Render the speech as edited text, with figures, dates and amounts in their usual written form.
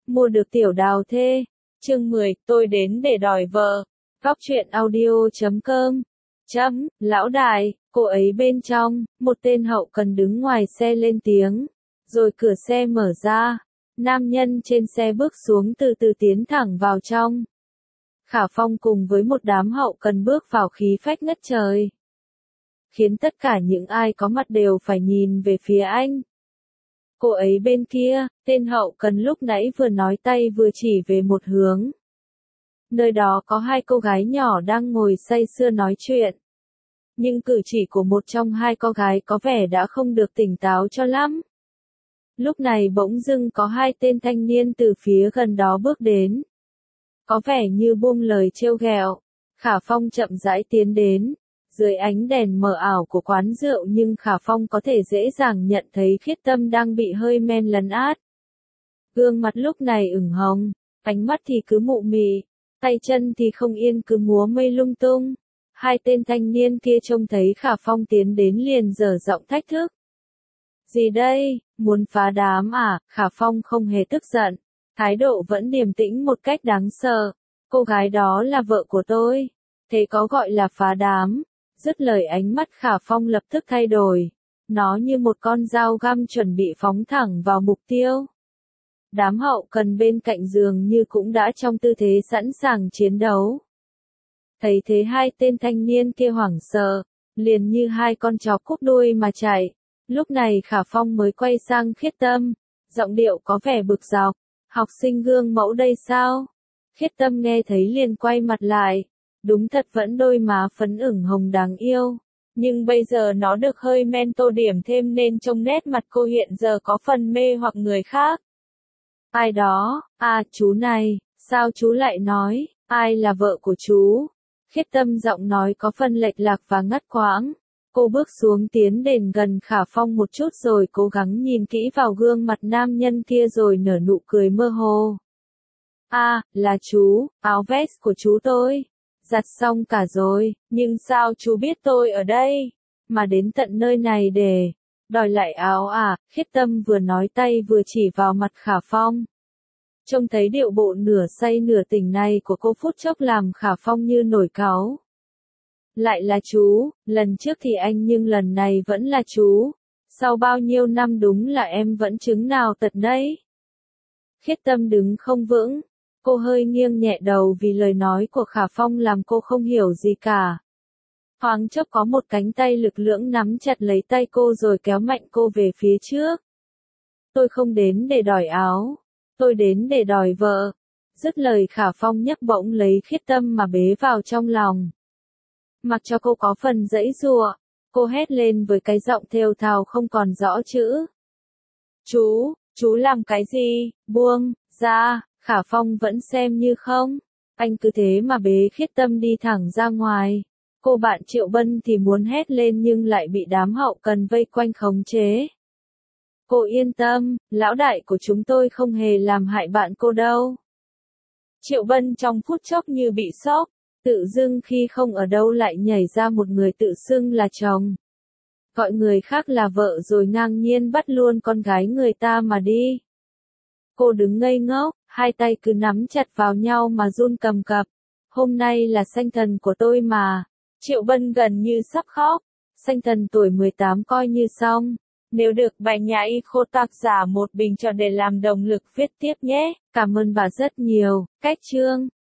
Mua được tiểu đào thê. Chương 10, tôi đến để đòi vợ. Góc truyện audio.com. Lão đại, cô ấy bên trong, một tên hậu cần đứng ngoài xe lên tiếng. Rồi cửa xe mở ra. Nam nhân trên xe bước xuống từ từ tiến thẳng vào trong. Khả Phong cùng với một đám hậu cần bước vào khí phách ngất trời. Khiến tất cả những ai có mặt đều phải nhìn về phía anh. Cô ấy bên kia, tên hậu cần lúc nãy vừa nói tay vừa chỉ về một hướng. Nơi đó có hai cô gái nhỏ đang ngồi say sưa nói chuyện. Nhưng cử chỉ của một trong hai cô gái có vẻ đã không được tỉnh táo cho lắm. Lúc này bỗng dưng có hai tên thanh niên từ phía gần đó bước đến. Có vẻ như buông lời trêu ghẹo. Khả Phong chậm rãi tiến đến. Dưới ánh đèn mờ ảo của quán rượu nhưng Khả Phong có thể dễ dàng nhận thấy Khiết Tâm đang bị hơi men lấn át. Gương mặt lúc này ửng hồng, ánh mắt thì cứ mụ mị, tay chân thì không yên cứ múa mây lung tung. Hai tên thanh niên kia trông thấy Khả Phong tiến đến liền giở giọng thách thức. Gì đây, muốn phá đám à? Khả Phong không hề tức giận, thái độ vẫn điềm tĩnh một cách đáng sợ. Cô gái đó là vợ của tôi, thế có gọi là phá đám? Dứt lời ánh mắt Khả Phong lập tức thay đổi. Nó như một con dao găm chuẩn bị phóng thẳng vào mục tiêu. Đám hậu cần bên cạnh giường như cũng đã trong tư thế sẵn sàng chiến đấu. Thấy thế hai tên thanh niên kia hoảng sợ, liền như hai con chó cúp đuôi mà chạy. Lúc này Khả Phong mới quay sang Khiết Tâm, giọng điệu có vẻ bực dọc. Học sinh gương mẫu đây sao? Khiết Tâm nghe thấy liền quay mặt lại. Đúng thật vẫn đôi má phấn ửng hồng đáng yêu. Nhưng bây giờ nó được hơi men tô điểm thêm nên trông nét mặt cô hiện giờ có phần mê hoặc người khác. Ai đó? À, chú này, sao chú lại nói, ai là vợ của chú? Khiết Tâm giọng nói có phần lệch lạc và ngắt quãng. Cô bước xuống tiến đến gần Khả Phong một chút rồi cố gắng nhìn kỹ vào gương mặt nam nhân kia rồi nở nụ cười mơ hồ. À, là chú, áo vest của chú tôi. Giặt xong cả rồi, nhưng sao chú biết tôi ở đây, mà đến tận nơi này để đòi lại áo à? Khiết Tâm vừa nói tay vừa chỉ vào mặt Khả Phong. Trông thấy điệu bộ nửa say nửa tỉnh này của cô phút chốc làm Khả Phong như nổi cáu. Lại là chú, lần trước thì anh nhưng lần này vẫn là chú. Sau bao nhiêu năm đúng là em vẫn chứng nào tật nấy. Khiết Tâm đứng không vững. Cô hơi nghiêng nhẹ đầu vì lời nói của Khả Phong làm cô không hiểu gì cả. Thoáng chốc có một cánh tay lực lưỡng nắm chặt lấy tay cô rồi kéo mạnh cô về phía trước. Tôi không đến để đòi áo, tôi đến để đòi vợ. Dứt lời Khả Phong nhấc bổng lấy Khiết Tâm mà bế vào trong lòng. Mặc cho cô có phần giãy giụa, cô hét lên với cái giọng thều thào không còn rõ chữ. Chú làm cái gì? Buông ra. Khả Phong vẫn xem như không. Anh cứ thế mà bế Khiết Tâm đi thẳng ra ngoài. Cô bạn Triệu Bân thì muốn hét lên nhưng lại bị đám hậu cần vây quanh khống chế. Cô yên tâm, lão đại của chúng tôi không hề làm hại bạn cô đâu. Triệu Bân trong phút chốc như bị sốc, tự dưng khi không ở đâu lại nhảy ra một người tự xưng là chồng. Gọi người khác là vợ rồi ngang nhiên bắt luôn con gái người ta mà đi. Cô đứng ngây ngốc, hai tay cứ nắm chặt vào nhau mà run cầm cập. Hôm nay là sanh thần của tôi mà. Triệu Bân gần như sắp khóc. Sanh thần tuổi 18 coi như xong. Nếu được bài nhà y khô tác giả một bình cho để làm động lực viết tiếp nhé. Cảm ơn bà rất nhiều. Cách chương